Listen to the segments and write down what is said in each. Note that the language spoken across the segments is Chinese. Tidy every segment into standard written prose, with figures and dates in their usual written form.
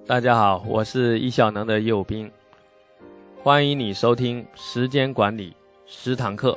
大家好，我是易效能的右斌，欢迎你收听时间管理10堂课。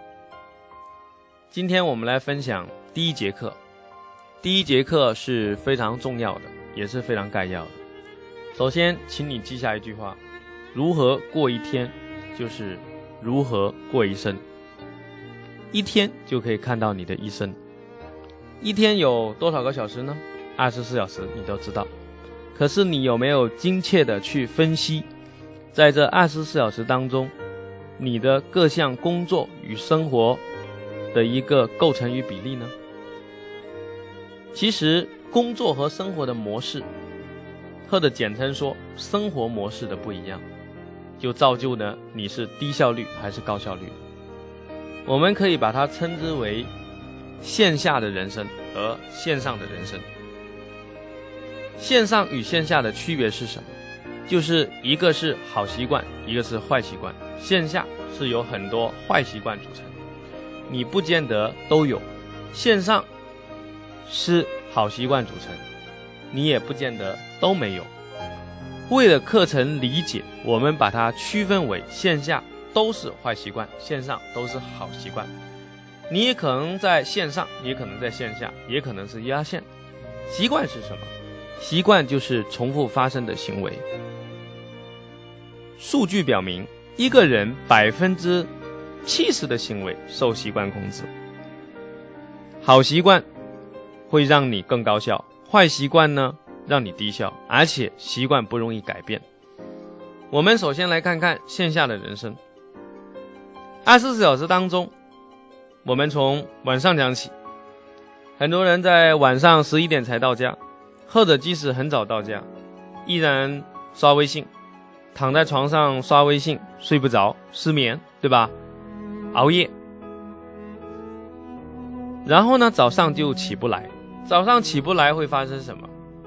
今天我们来分享第一节课。第一节课是非常重要的，也是非常概要的。首先，请你记下一句话：如何过一天，就是如何过一生。一天就可以看到你的一生。一天有多少个小时呢？24小时，你都知道。可是你有没有精切的去分析，在这24小时当中，你的各项工作与生活的一个构成与比例呢？其实工作和生活的模式，或者简称说生活模式的不一样，就造就呢你是低效率还是高效率。我们可以把它称之为线下的人生和线上的人生。线上与线下的区别是什么？就是一个是好习惯，一个是坏习惯。线下是由很多坏习惯组成，你不见得都有；线上是好习惯组成，你也不见得都没有。为了课程理解，我们把它区分为线下都是坏习惯，线上都是好习惯。你也可能在线上，也可能在线下，也可能是压线。习惯是什么？习惯就是重复发生的行为。数据表明，一个人70%的行为受习惯控制。好习惯会让你更高效，坏习惯呢让你低效，而且习惯不容易改变。我们首先来看看线下的人生。24小时当中，我们从晚上讲起，很多人在晚上11点才到家，或者即使很早到家，依然刷微信，躺在床上刷微信，睡不着，失眠，对吧？熬夜。然后呢，早上就起不来。早上起不来会发生什么？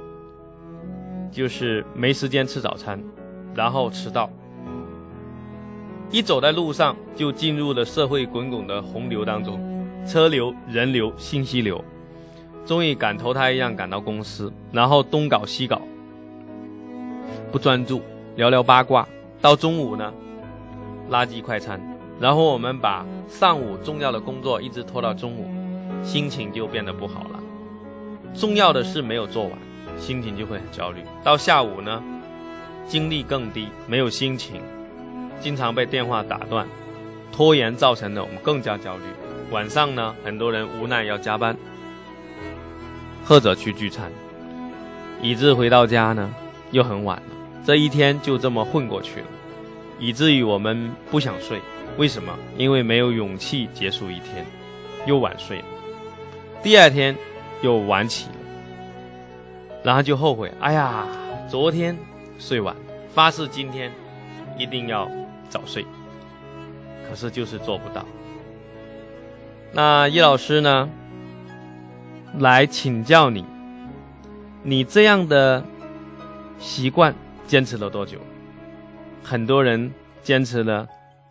就是没时间吃早餐，然后迟到。一走在路上，就进入了社会滚滚的洪流当中，车流、人流、信息流。终于赶投胎一样赶到公司，然后东搞西搞，不专注，聊聊八卦。到中午呢，垃圾快餐，然后我们把上午重要的工作一直拖到中午，心情就变得不好了。重要的事没有做完，心情就会很焦虑。到下午呢，精力更低，没有心情，经常被电话打断，拖延造成的我们更加焦虑。晚上呢，很多人无奈要加班，或者去聚餐，以致回到家呢又很晚了。这一天就这么混过去了，以至于我们不想睡。为什么？因为没有勇气结束一天，又晚睡了。第二天又晚起了，然后就后悔，哎呀，昨天睡晚，发誓今天一定要早睡，可是就是做不到。那叶老师呢来请教你，你这样的习惯坚持了多久？很多人坚持了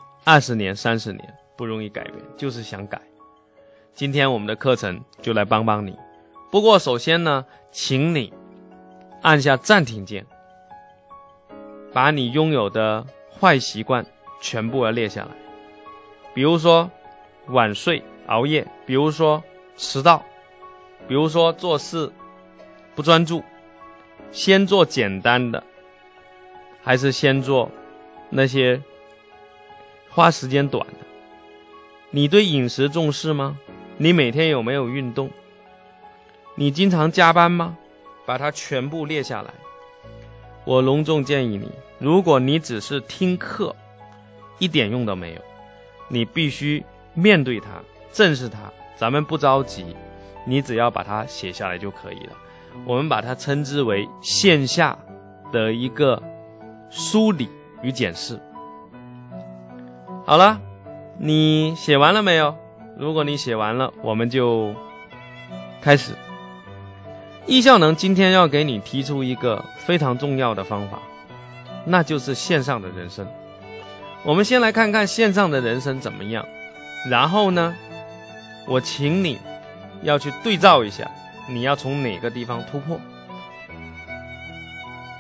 20年、30年，不容易改变，就是想改。今天我们的课程就来帮帮你。不过首先呢，请你按下暂停键，把你拥有的坏习惯全部要列下来。比如说晚睡、熬夜，比如说迟到，比如说做事不专注。先做简单的，还是先做那些花时间短的？你对饮食重视吗？你每天有没有运动？你经常加班吗？把它全部列下来。我隆重建议你，如果你只是听课，一点用都没有，你必须面对它，正视它。咱们不着急，你只要把它写下来就可以了。我们把它称之为线下的一个梳理与检视。好了，你写完了没有？如果你写完了，我们就开始。易效能今天要给你提出一个非常重要的方法，那就是线上的人生。我们先来看看线上的人生怎么样，然后呢，我请你要去对照一下，你要从哪个地方突破。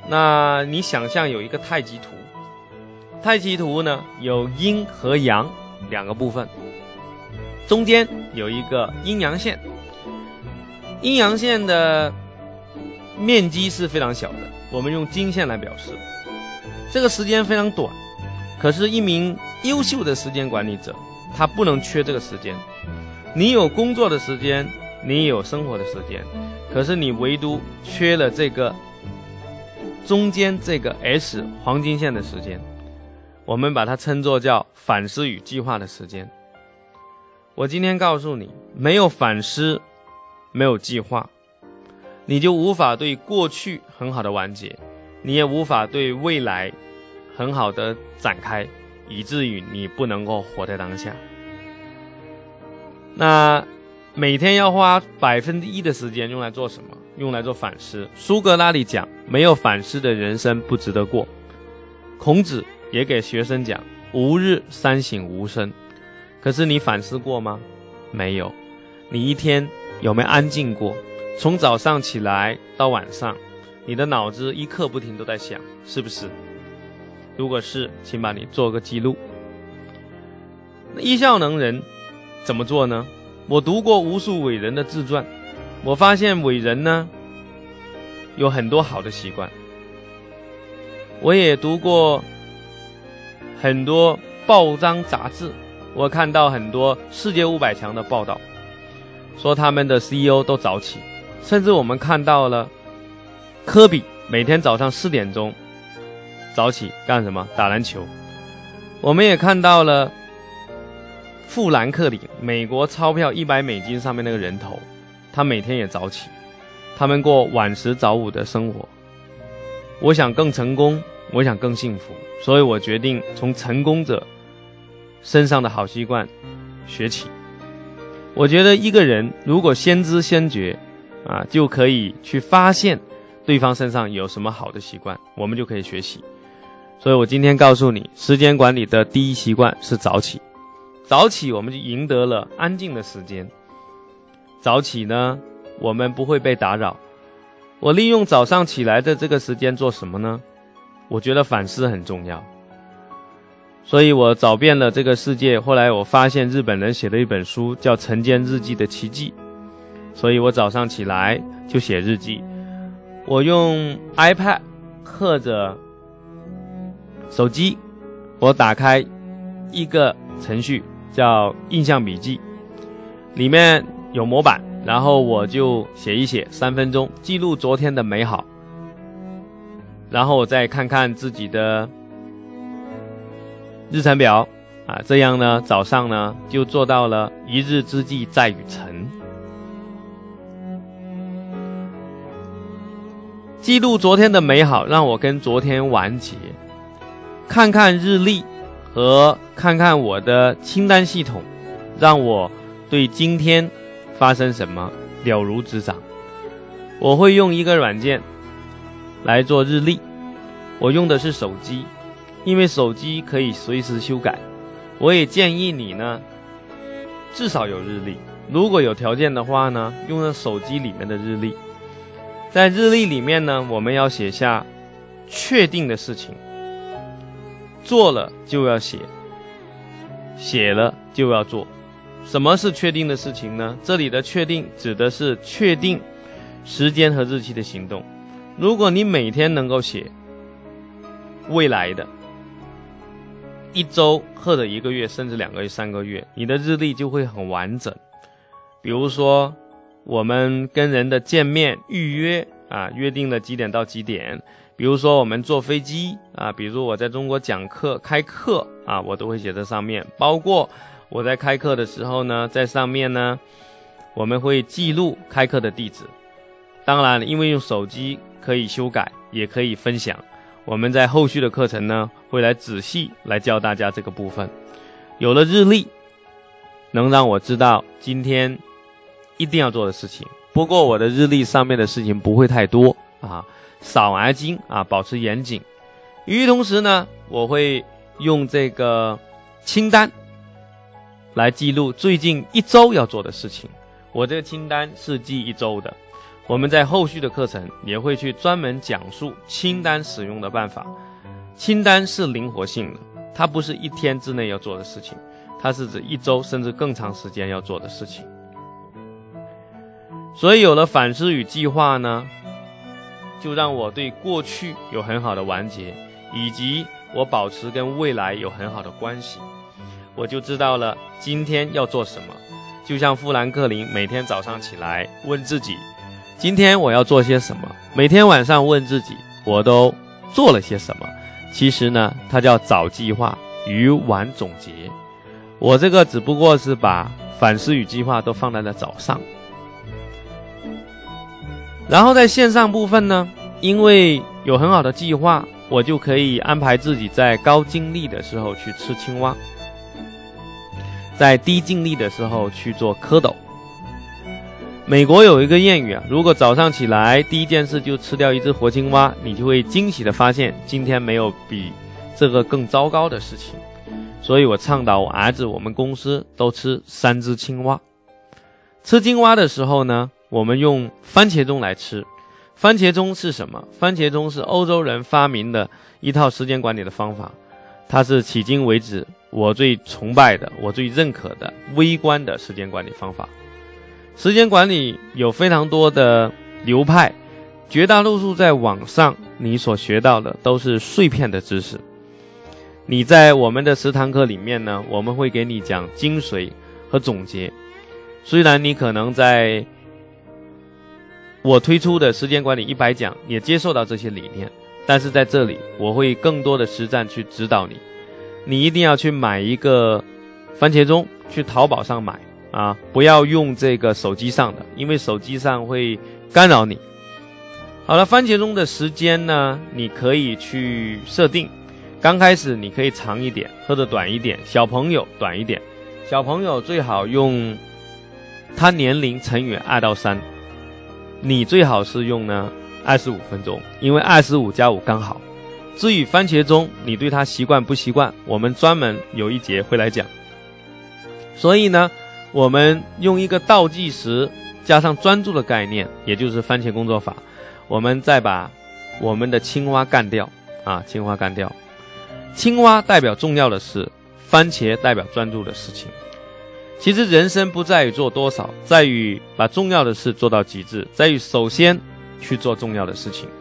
那你想象有一个太极图，太极图呢有阴和阳两个部分，中间有一个阴阳线，阴阳线的面积是非常小的，我们用经线来表示。这个时间非常短，可是一名优秀的时间管理者，他不能缺这个时间。你有工作的时间，你也有生活的时间，可是你唯独缺了这个中间这个 S 黄金线的时间，我们把它称作叫反思与计划的时间。我今天告诉你，没有反思，没有计划，你就无法对过去很好的完结，你也无法对未来很好的展开，以至于你不能够活在当下。那每天要花1%的时间用来做什么？用来做反思。苏格拉底讲，没有反思的人生不值得过。孔子也给学生讲，吾日三省吾身。可是你反思过吗？没有。你一天有没有安静过？从早上起来到晚上，你的脑子一刻不停都在想，是不是？如果是，请把你做个记录。那一笑能人怎么做呢？我读过无数伟人的自传，我发现伟人呢有很多好的习惯。我也读过很多报章杂志，我看到很多世界500强的报道，说他们的 CEO 都早起，甚至我们看到了科比每天早上4点钟早起干什么？打篮球。我们也看到了富兰克林，美国钞票$100上面那个人头，他每天也早起，他们过晚食早午的生活。我想更成功，我想更幸福，所以我决定从成功者身上的好习惯学起。我觉得一个人如果先知先觉就可以去发现对方身上有什么好的习惯，我们就可以学习。所以我今天告诉你，时间管理的第一习惯是早起。早起我们就赢得了安静的时间。早起呢，我们不会被打扰。我利用早上起来的这个时间做什么呢？我觉得反思很重要。所以我找遍了这个世界，后来我发现日本人写了一本书叫《晨间日记的奇迹》，所以我早上起来就写日记。我用 iPad 或者手机，我打开一个程序叫印象笔记，里面有模板，然后我就写一写，3分钟记录昨天的美好，然后我再看看自己的日程表这样呢，早上呢就做到了一日之计在于晨。记录昨天的美好，让我跟昨天完结。看看日历和看看我的清单系统，让我对今天发生什么了如指掌。我会用一个软件来做日历，我用的是手机，因为手机可以随时修改。我也建议你呢，至少有日历，如果有条件的话呢，用到手机里面的日历。在日历里面呢，我们要写下确定的事情，做了就要写，写了就要做。什么是确定的事情呢？这里的确定指的是确定时间和日期的行动。如果你每天能够写未来的1周或者1个月，甚至2个月、3个月，你的日历就会很完整。比如说我们跟人的见面预约约定了几点到几点，比如说我们坐飞机比如我在中国讲课开课我都会写在上面。包括我在开课的时候呢，在上面呢我们会记录开课的地址。当然因为用手机可以修改，也可以分享，我们在后续的课程呢会来仔细来教大家这个部分。有了日历，能让我知道今天一定要做的事情。不过我的日历上面的事情不会太多少而精保持严谨。与此同时呢，我会用这个清单来记录最近1周要做的事情。我这个清单是记1周的， 我们在后续的课程也会去专门讲述清单使用的办法。清单是灵活性的，它不是一天之内要做的事情，它是指1周甚至更长时间要做的事情。所以有了反思与计划呢，就让我对过去有很好的完结，以及我保持跟未来有很好的关系。我就知道了今天要做什么，就像富兰克林每天早上起来问自己今天我要做些什么，每天晚上问自己我都做了些什么。其实呢，它叫早计划与晚总结。我这个只不过是把反思与计划都放在了早上。然后在线上部分呢，因为有很好的计划，我就可以安排自己在高精力的时候去吃青蛙，在低精力的时候去做蝌蚪。美国有一个谚语啊，如果早上起来第一件事就吃掉一只活青蛙，你就会惊喜地发现今天没有比这个更糟糕的事情。所以我倡导我儿子我们公司都吃3只青蛙。吃青蛙的时候呢，我们用番茄钟来吃。番茄钟是什么？番茄钟是欧洲人发明的一套时间管理的方法，它是迄今为止我最崇拜的，我最认可的微观的时间管理方法。时间管理有非常多的流派，绝大多数在网上你所学到的都是碎片的知识。你在我们的10堂课里面呢，我们会给你讲精髓和总结。虽然你可能在我推出的时间管理100讲也接受到这些理念，但是在这里我会更多的实战去指导你。你一定要去买一个番茄钟，去淘宝上买啊，不要用这个手机上的，因为手机上会干扰你。好了，番茄钟的时间呢，你可以去设定，刚开始你可以长一点或者短一点，小朋友短一点，小朋友最好用他年龄乘以2到3，你最好是用呢25分钟，因为25加5刚好。至于番茄钟你对它习惯不习惯，我们专门有一节会来讲。所以呢，我们用一个倒计时加上专注的概念，也就是番茄工作法，我们再把我们的青蛙干掉啊，青蛙干掉。青蛙代表重要的事，番茄代表专注的事情。其实人生不在于做多少，在于把重要的事做到极致，在于首先去做重要的事情。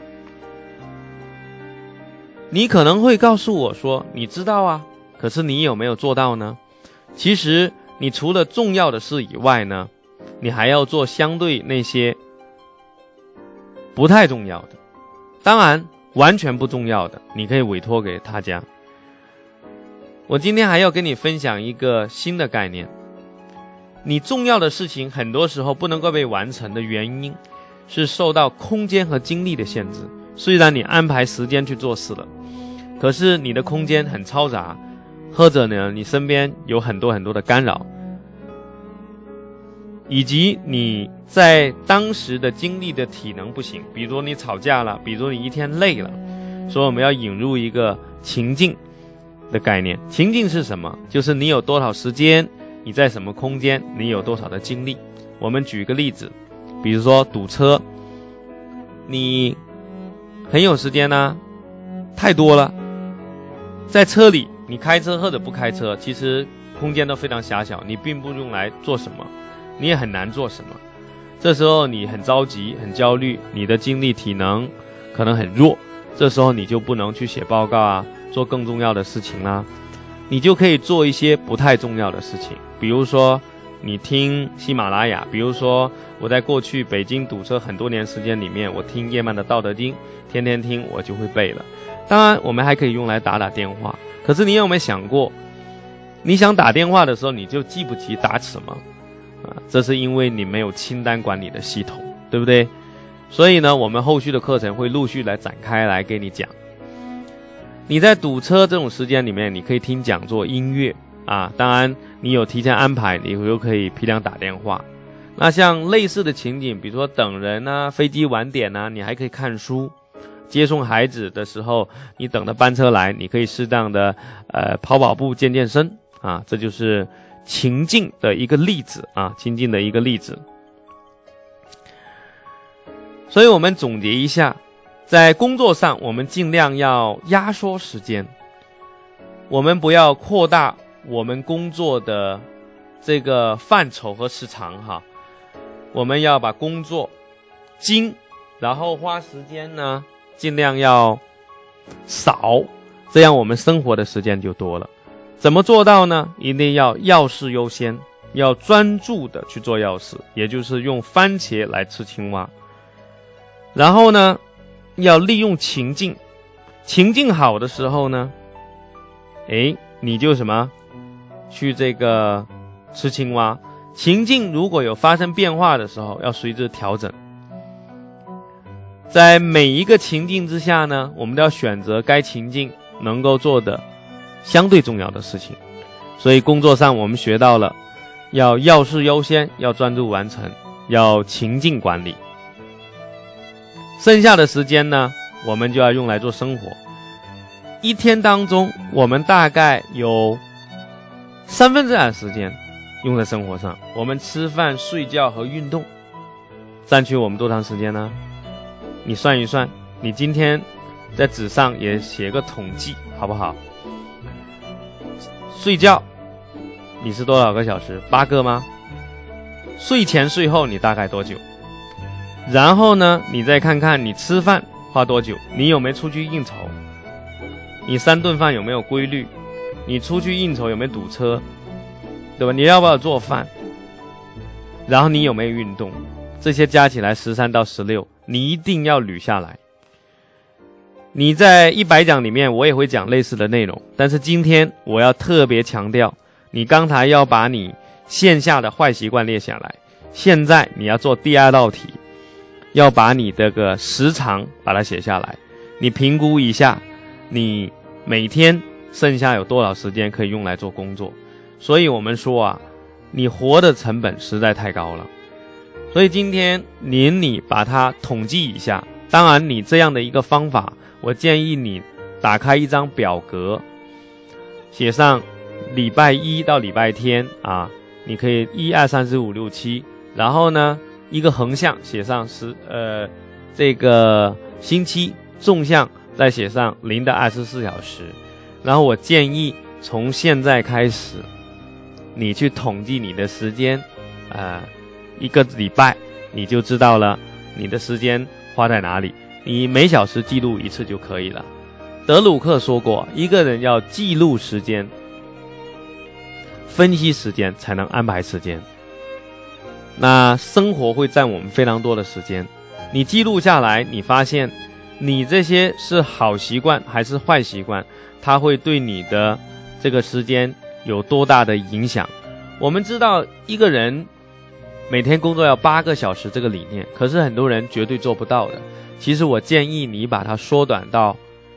你可能会告诉我说，你知道啊，可是你有没有做到呢？其实你除了重要的事以外呢，你还要做相对那些不太重要的，当然完全不重要的你可以委托给他家。我今天还要跟你分享一个新的概念，你重要的事情很多时候不能够被完成的原因是受到空间和精力的限制。虽然你安排时间去做事了，可是你的空间很嘈杂，或者呢你身边有很多的干扰，以及你在当时的精力的体能不行，比如你吵架了，比如你一天累了。所以我们要引入一个情境的概念。情境是什么？就是你有多少时间，你在什么空间，你有多少的精力。我们举个例子，比如说堵车，你很有时间啊，太多了，在车里你开车或者不开车，其实空间都非常狭小，你并不用来做什么，你也很难做什么。这时候你很着急很焦虑，你的精力体能可能很弱，这时候你就不能去写报告啊，做更重要的事情啦。你就可以做一些不太重要的事情，比如说你听喜马拉雅，比如说我在过去北京堵车很多年时间里面，我听叶曼的《道德经》，天天听我就会背了。当然我们还可以用来打电话，可是你有没有想过，你想打电话的时候你就记不起打什么这是因为你没有清单管理的系统，对不对？所以呢，我们后续的课程会陆续来展开来给你讲。你在堵车这种时间里面，你可以听讲座、音乐啊，当然你有提前安排，你又可以批量打电话。那像类似的情景，比如说等人啊，飞机晚点啊，你还可以看书。接送孩子的时候，你等着班车来，你可以适当的跑步、健身啊，这就是情境的一个例子啊，情境的一个例子。 所以我们总结一下，在工作上我们尽量要压缩时间，我们不要扩大我们工作的这个范畴和时长哈，我们要把工作精，然后花时间呢尽量要少，这样我们生活的时间就多了。怎么做到呢？一定要要事优先，要专注的去做要事，也就是用番茄来吃青蛙。然后呢，要利用情境，情境好的时候呢，你就什么去这个吃青蛙。情境如果有发生变化的时候，要随之调整。在每一个情境之下呢，我们都要选择该情境能够做的相对重要的事情。所以工作上我们学到了要事优先，要专注完成，要情境管理。剩下的时间呢，我们就要用来做生活。一天当中，我们大概有2/3的时间用在生活上，我们吃饭、睡觉和运动占据我们多长时间呢？你算一算，你今天在纸上也写个统计好不好？睡觉你是多少个小时？8个吗？睡前睡后你大概多久？然后呢，你再看看你吃饭花多久，你有没有出去应酬，你3顿饭有没有规律，你出去应酬有没有堵车，对吧？你要不要做饭，然后你有没有运动，这些加起来13到16，你一定要捋下来。你在100讲里面我也会讲类似的内容，但是今天我要特别强调，你刚才要把你线下的坏习惯列下来，现在你要做第2道题，要把你这个时长把它写下来，你评估一下你每天剩下有多少时间可以用来做工作。所以我们说啊，你活的成本实在太高了。所以今天你把它统计一下，当然你这样的一个方法，我建议你打开一张表格，写上礼拜一到礼拜天啊，你可以1、2、3、4、5、6、7，然后呢一个横向写上这个星期，纵向再写上0到24小时。然后我建议从现在开始，你去统计你的时间，1个礼拜你就知道了你的时间花在哪里，你每小时记录1次就可以了。德鲁克说过，一个人要记录时间，分析时间，才能安排时间。那生活会占我们非常多的时间，你记录下来，你发现你这些是好习惯还是坏习惯，它会对你的这个时间有多大的影响。我们知道一个人每天工作要8个小时这个理念，可是很多人绝对做不到的。其实我建议你把它缩短到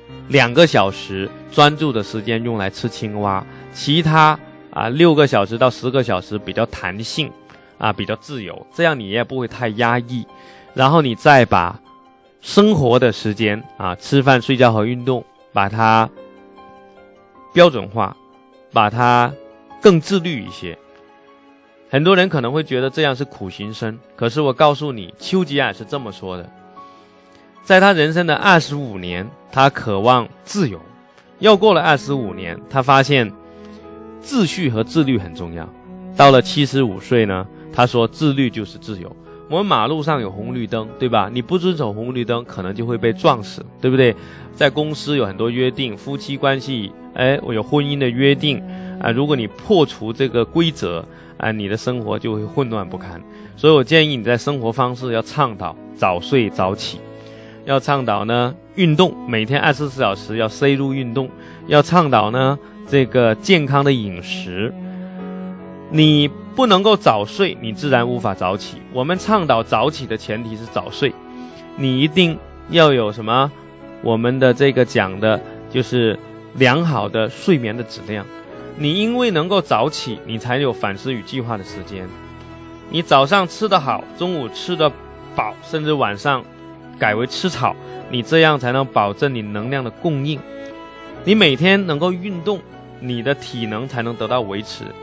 2个小时，专注的时间用来吃青蛙，其他6个小时到10个小时比较弹性比较自由，这样你也不会太压抑。然后你再把生活的时间吃饭、睡觉和运动把它标准化，把它更自律一些。很多人可能会觉得这样是苦行僧，可是我告诉你，丘吉尔是这么说的，在他人生的25年，他渴望自由，又过了25年，他发现秩序和自律很重要。到了75岁呢，他说自律就是自由。我们马路上有红绿灯，对吧？你不遵守红绿灯，可能就会被撞死，对不对？在公司有很多约定，夫妻关系，我有婚姻的约定如果你破除这个规则你的生活就会混乱不堪。所以我建议你在生活方式要倡导早睡早起，要倡导呢运动，每天24小时要塞入运动，要倡导呢这个健康的饮食。你不能够早睡，你自然无法早起。我们倡导早起的前提是早睡，你一定要有什么？我们的这个讲的就是良好的睡眠的质量。你因为能够早起，你才有反思与计划的时间。你早上吃得好，中午吃得饱，甚至晚上改为吃草，你这样才能保证你能量的供应。你每天能够运动，你的体能才能得到维持。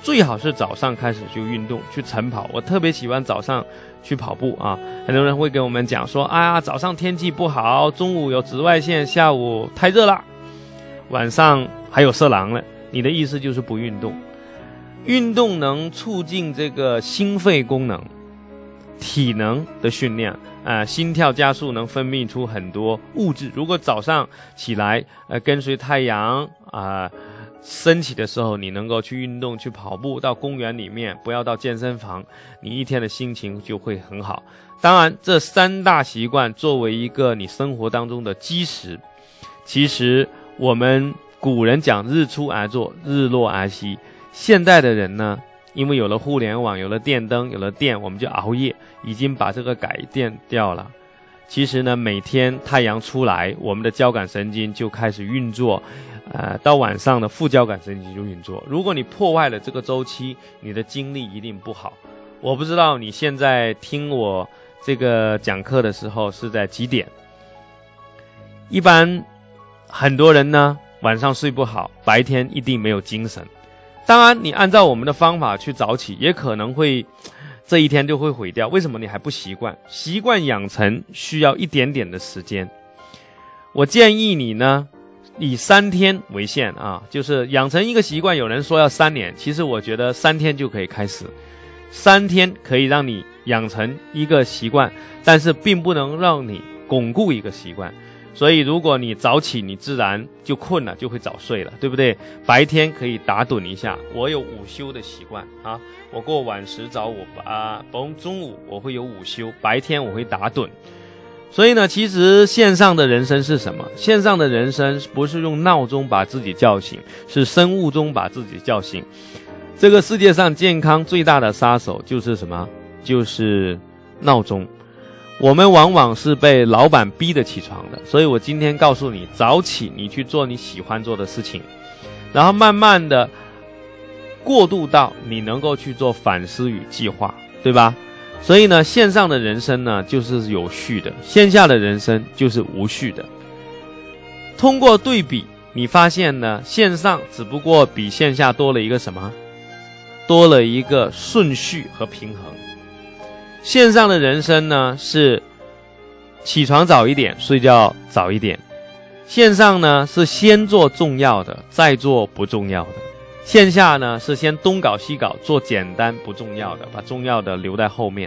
最好是早上开始就运动，去晨跑。我特别喜欢早上去跑步啊。很多人会跟我们讲说，早上天气不好，中午有紫外线，下午太热了，晚上还有色狼了。你的意思就是不运动。运动能促进这个心肺功能、体能的训练，心跳加速，能分泌出很多物质。如果早上起来，跟随太阳升起的时候，你能够去运动，去跑步，到公园里面，不要到健身房，你一天的心情就会很好。当然，这3大习惯作为一个你生活当中的基石，其实我们古人讲日出而作，日落而息。现代的人呢，因为有了互联网，有了电灯，有了电，我们就熬夜，已经把这个改变掉了。其实呢，每天太阳出来，我们的交感神经就开始运作，到晚上的副交感神经就运作。如果你破坏了这个周期，你的精力一定不好。我不知道你现在听我这个讲课的时候是在几点？一般很多人呢，晚上睡不好，白天一定没有精神。当然，你按照我们的方法去早起，也可能会这一天就会毁掉。为什么你还不习惯？习惯养成需要一点点的时间。我建议你呢，以3天为限啊，就是养成一个习惯。有人说要3年，其实我觉得3天就可以开始。3天可以让你养成一个习惯，但是并不能让你巩固一个习惯。所以如果你早起，你自然就困了，就会早睡了，对不对？白天可以打盹一下。我有午休的习惯啊，我过晚时早午中午我会有午休，白天我会打盹。所以呢，其实线上的人生是什么？线上的人生不是用闹钟把自己叫醒，是生物钟把自己叫醒。这个世界上健康最大的杀手就是什么？就是闹钟。我们往往是被老板逼着起床的，所以我今天告诉你，早起你去做你喜欢做的事情，然后慢慢的过渡到你能够去做反思与计划，对吧？所以呢，线上的人生呢就是有序的，线下的人生就是无序的。通过对比，你发现呢，线上只不过比线下多了一个什么？多了一个顺序和平衡。线上的人生呢是起床早一点，睡觉早一点。线上呢是先做重要的，再做不重要的。线下呢是先东搞西搞，做简单不重要的，把重要的留在后面。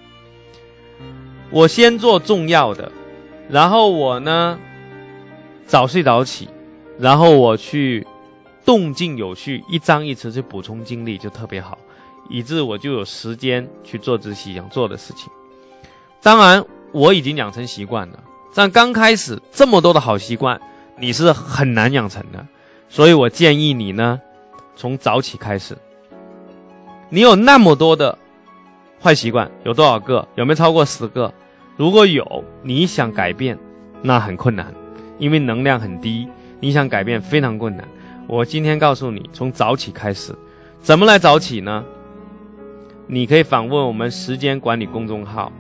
我先做重要的，然后我呢早睡早起，然后我去动静有序，一张一弛去补充精力，就特别好，以致我就有时间去做自己想做的事情。当然我已经养成习惯了，但刚开始这么多的好习惯你是很难养成的，所以我建议你呢从早起开始。你有那么多的坏习惯，有多少个？有没有超过10个？如果有，你想改变那很困难，因为能量很低，你想改变非常困难。我今天告诉你，从早起开始。怎么来早起呢？你可以访问我们时间管理公众号，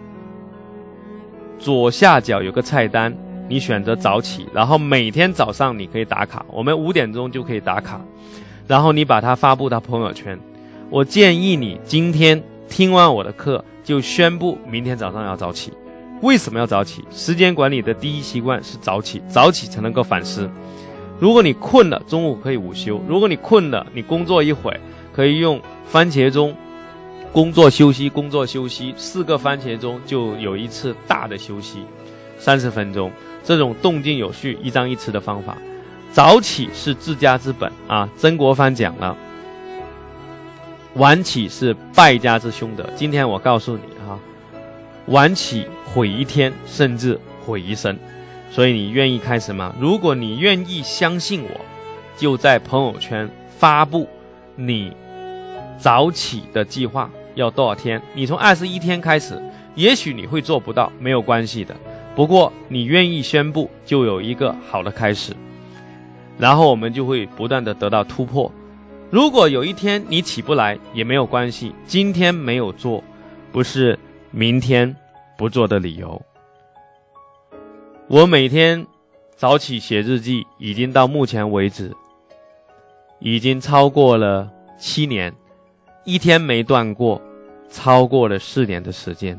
左下角有个菜单，你选择早起，然后每天早上你可以打卡，我们5点钟就可以打卡，然后你把它发布到朋友圈。我建议你今天听完我的课就宣布明天早上要早起。为什么要早起？时间管理的第一习惯是早起，早起才能够反思。如果你困了，中午可以午休；如果你困了，你工作一会儿，可以用番茄钟，工作休息，工作休息，4个番茄钟就有一次大的休息，30分钟。这种动静有序、一张一弛的方法。早起是治家之本啊，曾国藩讲了，晚起是败家之凶德。今天我告诉你啊，晚起毁一天，甚至毁一生。所以你愿意开始吗？如果你愿意相信我，就在朋友圈发布你早起的计划要多少天。你从21天开始，也许你会做不到，没有关系的，不过你愿意宣布，就有一个好的开始，然后我们就会不断的得到突破。如果有一天你起不来也没有关系，今天没有做不是明天不做的理由。我每天早起写日记，已经到目前为止已经超过了 7年，一天没断过，超过了4年的时间。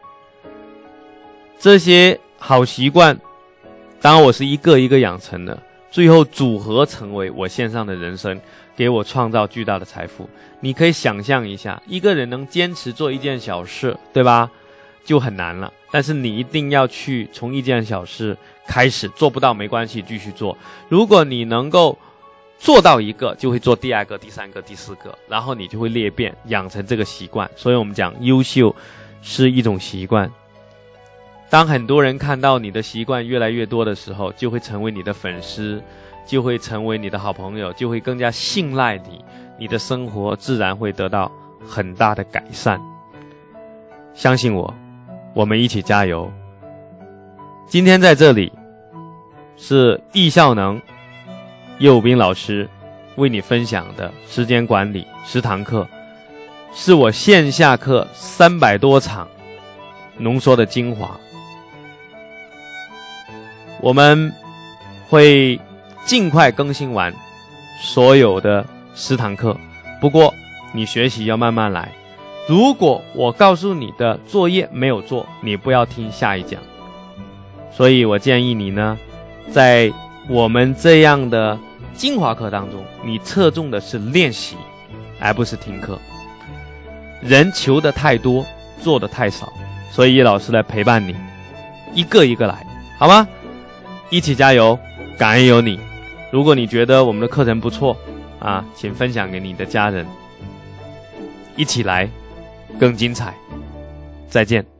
这些好习惯，当然我是一个一个养成的，最后组合成为我线上的人生，给我创造巨大的财富。你可以想象一下，一个人能坚持做一件小事，对吧？就很难了。但是你一定要去从一件小事开始，做不到没关系，继续做。如果你能够做到一个，就会做第2个、第3个、第4个，然后你就会裂变，养成这个习惯。所以我们讲优秀是一种习惯。当很多人看到你的习惯越来越多的时候，就会成为你的粉丝，就会成为你的好朋友，就会更加信赖你，你的生活自然会得到很大的改善。相信我，我们一起加油。今天在这里是易效能叶武斌老师为你分享的时间管理10堂课，是我线下课300多场浓缩的精华。我们会尽快更新完所有的10堂课，不过你学习要慢慢来。如果我告诉你的作业没有做，你不要听下一讲。所以我建议你呢，在我们这样的精华课当中，你侧重的是练习，而不是听课。人求的太多，做的太少，所以叶老师来陪伴你，一个一个来，好吗？一起加油，感恩有你。如果你觉得我们的课程不错啊，请分享给你的家人，一起来更精彩。再见。